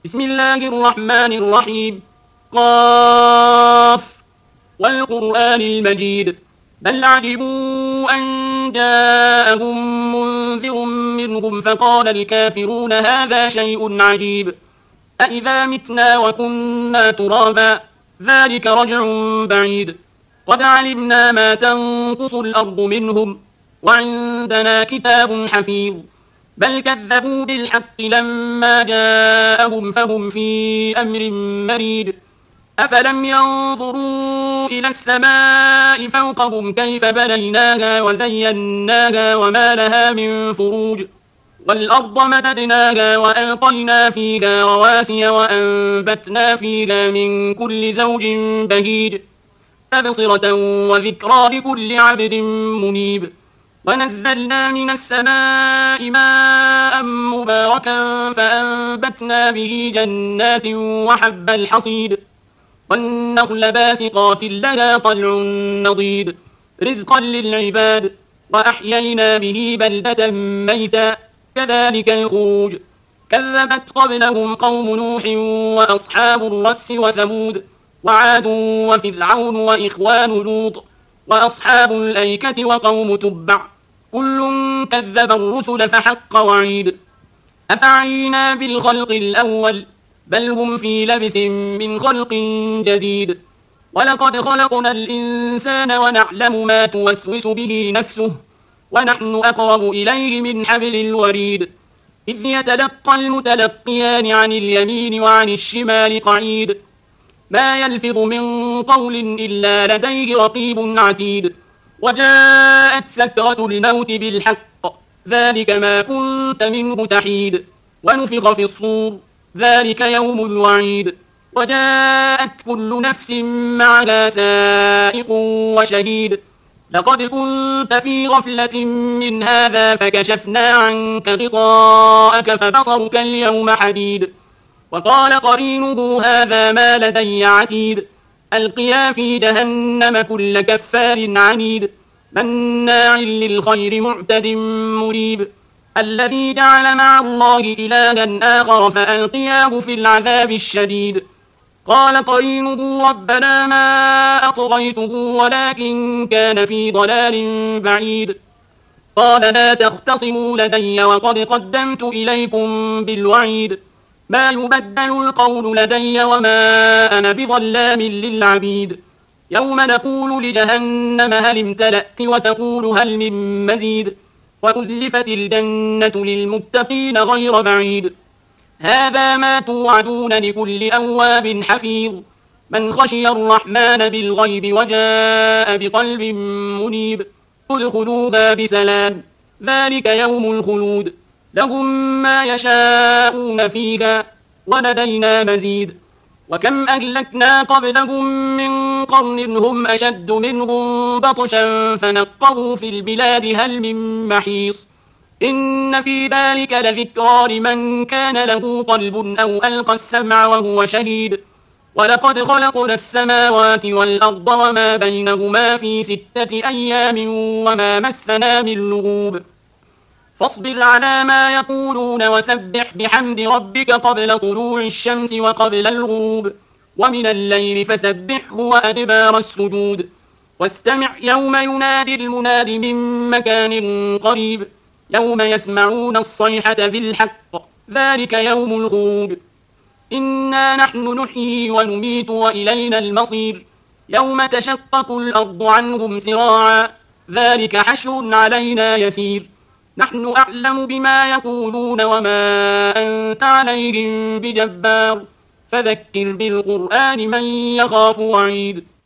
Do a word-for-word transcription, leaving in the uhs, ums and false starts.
بسم الله الرحمن الرحيم. قاف والقرآن المجيد. بل عجبوا أن جاءهم منذر منهم فقال الكافرون هذا شيء عجيب. أإذا متنا وكنا ترابا ذلك رجع بعيد. قد علمنا ما تنقص الأرض منهم وعندنا كتاب حفيظ. بل كذبوا بالحق لما جاءهم فهم في أمر مريد. أفلم ينظروا إلى السماء فوقهم كيف بنيناها وزيناها وما لها من فروج. والأرض مددناها وألقينا فيها رواسي وأنبتنا فيها من كل زوج بهيج. تبصرة وذكرى لكل عبد منيب. ونزلنا من السماء ماء مباركا فأنبتنا به جنات وحب الحصيد. والنخل باسقات لها طلع نضيد رزقا للعباد. وأحيينا به بلدة ميتا كذلك الخروج. كذبت قبلهم قوم نوح وأصحاب الرس وثمود وعاد وفرعون وإخوان لوط وأصحاب الأيكة وقوم تبع كل كذب الرسل فحق وعيد. أفعينا بالخلق الأول بل هم في لبس من خلق جديد. ولقد خلقنا الإنسان ونعلم ما توسوس به نفسه ونحن أقرب إليه من حبل الوريد. إذ يتلقى المتلقيان عن اليمين وعن الشمال قعيد. ما يلفظ من قول إلا لديه رقيب عتيد. وجاءت سكرة الموت بالحق ذلك ما كنت منه تحيد. ونفخ في الصور ذلك يوم الوعيد. وجاءت كل نفس معها سائق وشهيد. لقد كنت في غفلة من هذا فكشفنا عنك غطاءك فبصرك اليوم حديد. وقال قرينه هذا ما لدي عتيد. ألقيا في جهنم كل كفار عنيد مناع للخير معتد مريب. الذي جعل مع الله إلها آخر فألقياه في العذاب الشديد. قال قرينه ربنا ما أطغيته ولكن كان في ضلال بعيد. قال لا تختصموا لدي وقد قدمت إليكم بالوعيد. ما يبدل القول لدي وما أنا بظلام للعبيد. يوم نقول لجهنم هل امتلأت وتقول هل من مزيد. وأزلفت الجنة للمتقين غير بعيد. هذا ما توعدون لكل أواب حفيظ. من خشي الرحمن بالغيب وجاء بقلب منيب. ادخلوها بسلام ذلك يوم الخلود. لهم ما يشاءون فيها ولدينا مزيد. وكم أهلكنا قبلهم من قرن هم أشد منهم بطشا فنقروا في البلاد هل من محيص. إن في ذلك لذكرى لمن كان له قلب أو ألقى السمع وهو شهيد. ولقد خلقنا السماوات والأرض وما بينهما في ستة أيام وما مسنا من لغوب. فاصبر على ما يقولون وسبح بحمد ربك قبل طلوع الشمس وقبل الغروب ومن الليل فسبحه وأدبار السجود. واستمع يوم ينادي المناد من مكان قريب. يوم يسمعون الصيحة بالحق ذلك يوم الخروج. إنا نحن نحيي ونميت وإلينا المصير. يوم تشقق الأرض عنهم سراعا ذلك حشر علينا يسير. نحن أعلم بما يقولون وما أنت عليهم بجبار. فذكر بالقرآن من يخاف وعيد.